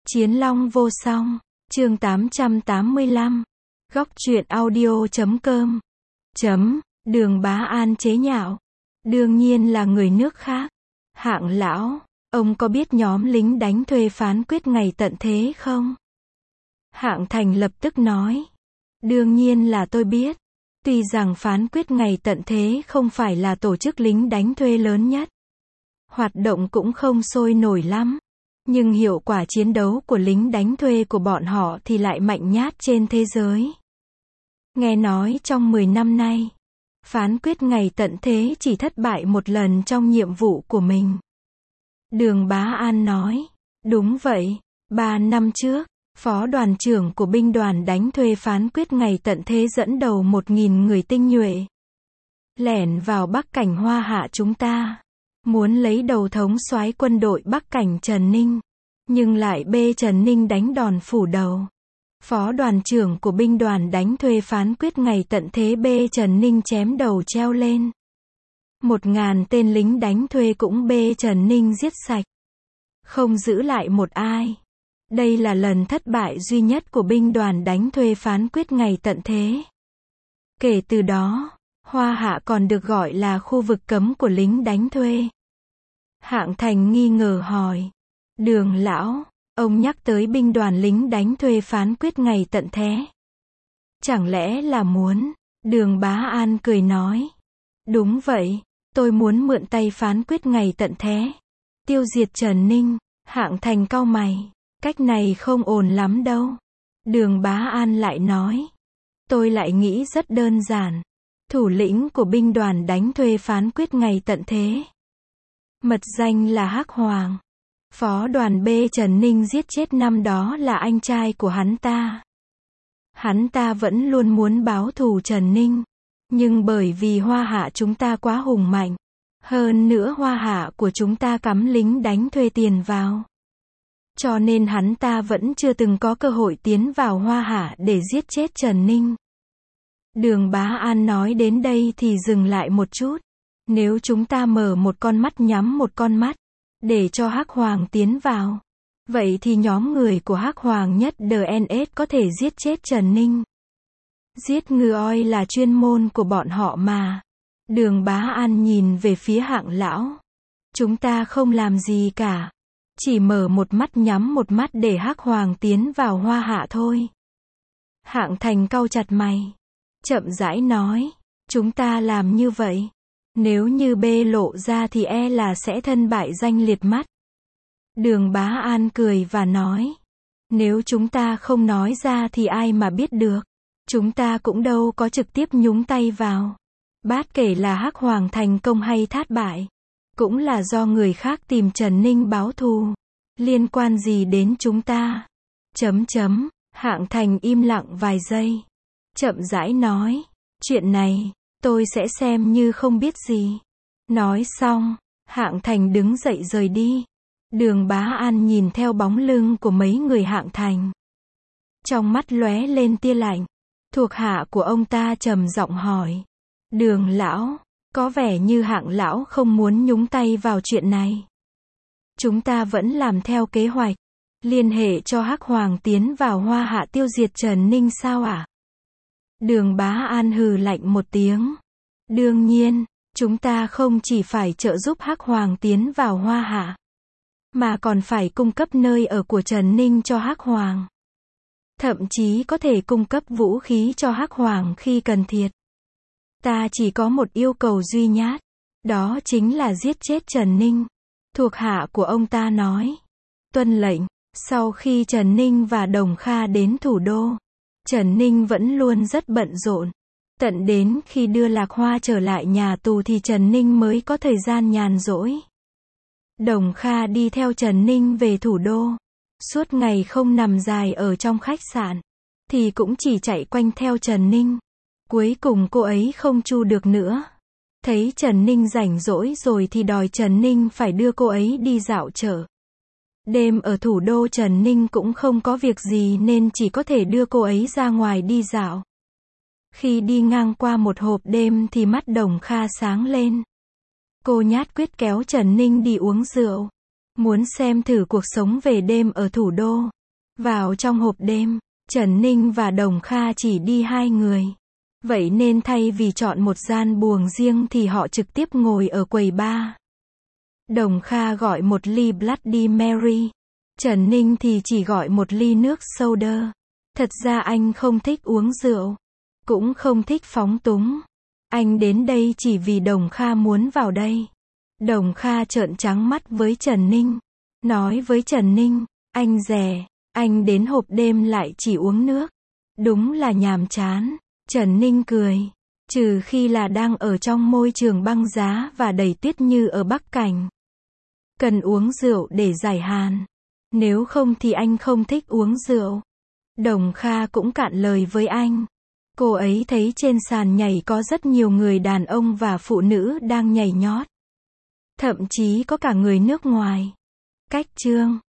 Chiến Long vô song, chương 885, góc truyện audio.com, Đường Bá An chế nhạo. Đương nhiên là người nước khác. Hạng lão, ông có biết nhóm lính đánh thuê phán quyết ngày tận thế không? Hạng Thành lập tức nói. Đương nhiên là tôi biết. Tuy rằng phán quyết ngày tận thế không phải là tổ chức lính đánh thuê lớn nhất. Hoạt động cũng không sôi nổi lắm. Nhưng hiệu quả chiến đấu của lính đánh thuê của bọn họ thì lại mạnh nhất trên thế giới. Nghe nói trong 10 năm nay, phán quyết ngày tận thế chỉ thất bại một lần trong nhiệm vụ của mình. Đường Bá An nói, đúng vậy, 3 năm trước, phó đoàn trưởng của binh đoàn đánh thuê phán quyết ngày tận thế dẫn đầu 1.000 người tinh nhuệ. Lẻn vào Bắc Cảnh Hoa Hạ chúng ta. Muốn lấy đầu thống soái quân đội Bắc Cảnh Trần Ninh. Nhưng lại bê Trần Ninh đánh đòn phủ đầu. Phó đoàn trưởng của binh đoàn đánh thuê phán quyết ngày tận thế bê Trần Ninh chém đầu treo lên. 1.000 tên lính đánh thuê cũng bê Trần Ninh giết sạch. Không giữ lại một ai. Đây là lần thất bại duy nhất của binh đoàn đánh thuê phán quyết ngày tận thế. Kể từ đó, Hoa Hạ còn được gọi là khu vực cấm của lính đánh thuê. Hạng Thành nghi ngờ hỏi. Đường lão, ông nhắc tới binh đoàn lính đánh thuê phán quyết ngày tận thế. Chẳng lẽ là muốn? Đường Bá An cười nói. Đúng vậy, tôi muốn mượn tay phán quyết ngày tận thế. Tiêu diệt Trần Ninh. Hạng Thành cau mày. Cách này không ổn lắm đâu. Đường Bá An lại nói. Tôi lại nghĩ rất đơn giản. Thủ lĩnh của binh đoàn đánh thuê phán quyết ngày tận thế. Mật danh là Hắc Hoàng. Phó đoàn B Trần Ninh giết chết năm đó là anh trai của hắn ta. Hắn ta vẫn luôn muốn báo thù Trần Ninh. Nhưng bởi vì Hoa Hạ chúng ta quá hùng mạnh. Hơn nữa Hoa Hạ của chúng ta cắm lính đánh thuê tiền vào. Cho nên hắn ta vẫn chưa từng có cơ hội tiến vào Hoa Hạ để giết chết Trần Ninh. Đường Bá An nói đến đây thì dừng lại một chút. Nếu chúng ta mở một con mắt nhắm một con mắt, để cho Hắc Hoàng tiến vào, vậy thì nhóm người của Hắc Hoàng nhất DNS có thể giết chết Trần Ninh. Giết ngư oi là chuyên môn của bọn họ mà. Đường Bá An nhìn về phía Hạng lão. Chúng ta không làm gì cả. Chỉ mở một mắt nhắm một mắt để Hắc Hoàng tiến vào Hoa Hạ thôi. Hạng Thành cau chặt mày. Chậm rãi nói. Chúng ta làm như vậy. Nếu như bê lộ ra thì e là sẽ thân bại danh liệt mắt. Đường Bá An cười và nói. Nếu chúng ta không nói ra thì ai mà biết được. Chúng ta cũng đâu có trực tiếp nhúng tay vào. Bát kể là Hắc Hoàng thành công hay thất bại. Cũng là do người khác tìm Trần Ninh báo thù. Liên quan gì đến chúng ta? Hạng Thành im lặng vài giây. Chậm rãi nói. Chuyện này, tôi sẽ xem như không biết gì. Nói xong, Hạng Thành đứng dậy rời đi. Đường Bá An nhìn theo bóng lưng của mấy người Hạng Thành. Trong mắt lóe lên tia lạnh. Thuộc hạ của ông ta trầm giọng hỏi. Đường lão, có vẻ như Hạng lão không muốn nhúng tay vào chuyện này. Chúng ta vẫn làm theo kế hoạch. Liên hệ cho Hắc Hoàng tiến vào Hoa Hạ tiêu diệt Trần Ninh sao ạ? Đường Bá An hừ lạnh một tiếng. Đương nhiên, chúng ta không chỉ phải trợ giúp Hắc Hoàng tiến vào Hoa Hạ, mà còn phải cung cấp nơi ở của Trần Ninh cho Hắc Hoàng. Thậm chí có thể cung cấp vũ khí cho Hắc Hoàng khi cần thiết. Ta chỉ có một yêu cầu duy nhất. Đó chính là giết chết Trần Ninh. Thuộc hạ của ông ta nói. Tuân lệnh. Sau khi Trần Ninh và Đồng Kha đến thủ đô, Trần Ninh vẫn luôn rất bận rộn. Tận đến khi đưa Lạc Hoa trở lại nhà tù thì Trần Ninh mới có thời gian nhàn rỗi. Đồng Kha đi theo Trần Ninh về thủ đô. Suốt ngày không nằm dài ở trong khách sạn, thì cũng chỉ chạy quanh theo Trần Ninh. Cuối cùng cô ấy không chu được nữa. Thấy Trần Ninh rảnh rỗi rồi thì đòi Trần Ninh phải đưa cô ấy đi dạo chợ. Đêm ở thủ đô Trần Ninh cũng không có việc gì nên chỉ có thể đưa cô ấy ra ngoài đi dạo. Khi đi ngang qua một hộp đêm thì mắt Đồng Kha sáng lên. Cô nhát quyết kéo Trần Ninh đi uống rượu. Muốn xem thử cuộc sống về đêm ở thủ đô. Vào trong hộp đêm, Trần Ninh và Đồng Kha chỉ đi hai người. Vậy nên thay vì chọn một gian buồng riêng thì họ trực tiếp ngồi ở quầy bar. Đồng Kha gọi một ly Bloody Mary. Trần Ninh thì chỉ gọi một ly nước soda. Thật ra anh không thích uống rượu. Cũng không thích phóng túng. Anh đến đây chỉ vì Đồng Kha muốn vào đây. Đồng Kha trợn trắng mắt với Trần Ninh. Nói với Trần Ninh, anh rẻ, anh đến hộp đêm lại chỉ uống nước. Đúng là nhàm chán. Trần Ninh cười. Trừ khi là đang ở trong môi trường băng giá và đầy tuyết như ở Bắc Cảnh. Cần uống rượu để giải hàn. Nếu không thì anh không thích uống rượu. Đồng Kha cũng cạn lời với anh. Cô ấy thấy trên sàn nhảy có rất nhiều người đàn ông và phụ nữ đang nhảy nhót. Thậm chí có cả người nước ngoài. Cách chương